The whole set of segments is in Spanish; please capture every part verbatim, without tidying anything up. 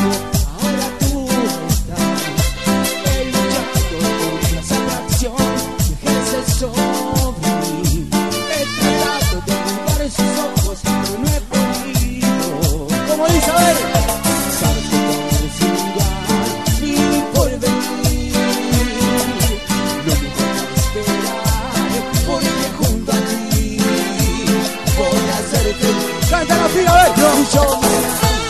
ahora tú estás. He luchado contra esa atracción que ejerces sobre mí. He tratado de ocultar sus ojos, pero no he podido. Como dice, a ver. Sabes que tu amor es igual, mi porvenir. No me dejes esperar, porque junto a ti voy a ser feliz. Canta la fila, a ver. Y yo me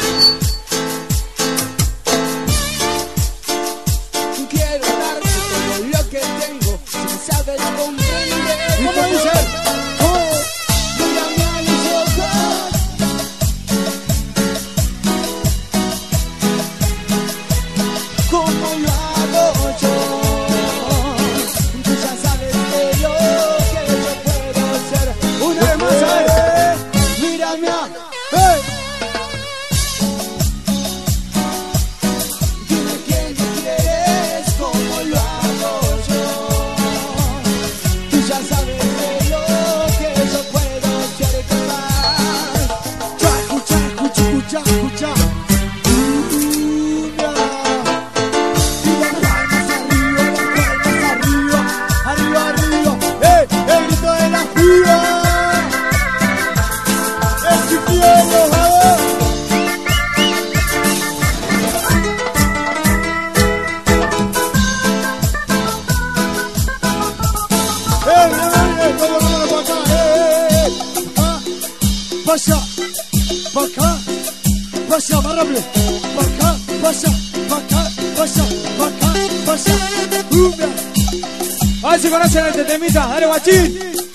quiero darte todo lo que tengo, sin saber comprender. ¿Cómo dice? Oh, mírame a los ojos. Como lo hago yo. Tú ya sabes de lo que yo puedo ser. Una vez más, a ver. Mírame a... ¡Hey! Dime quién me quieres, como lo hago yo. Tú ya sabes de lo que yo puedo ser capaz. Chacu, chacu, chacu, chacu, chacu. Pasa, pa' acá, pasa, más rápido. Pa' acá, pasa, pa' acá, pasa, pa' acá, pasa. A ver si conocen este temita, dale guachín.